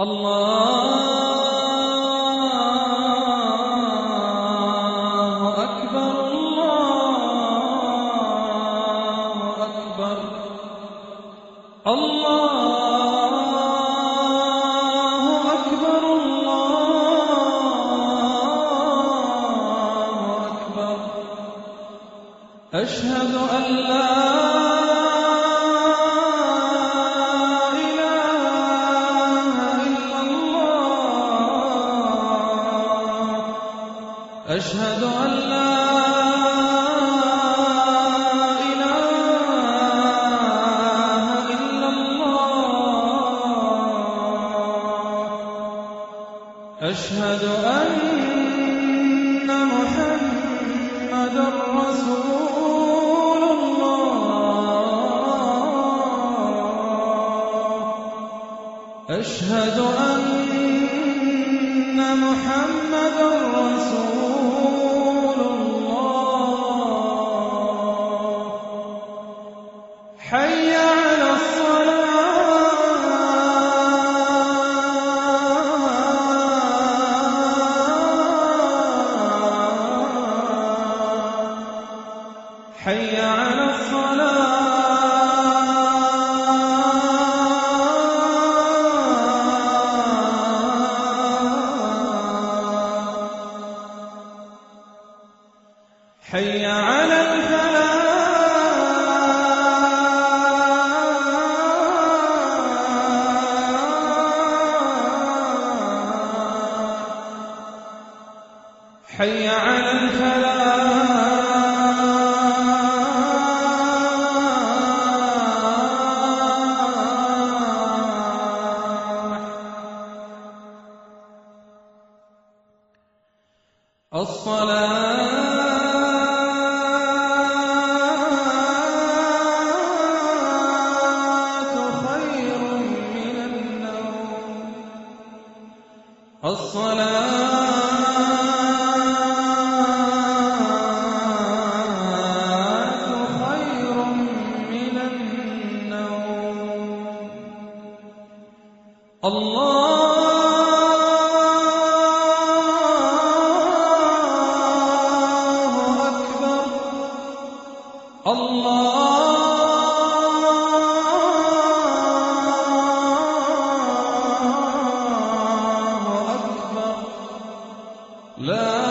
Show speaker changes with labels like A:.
A: الله أكبر الله أكبر الله أكبر الله أكبر أشهد أن لا أشهد أن لا إله إلا الله أشهد أن محمدًا رسول الله أشهد أن محمدًا رسول الله حي على الصلاة حي على حي على الفلاح حي على الفلاح الصلاة الصلاة خير من النوم الله أكبر الله أكبر لا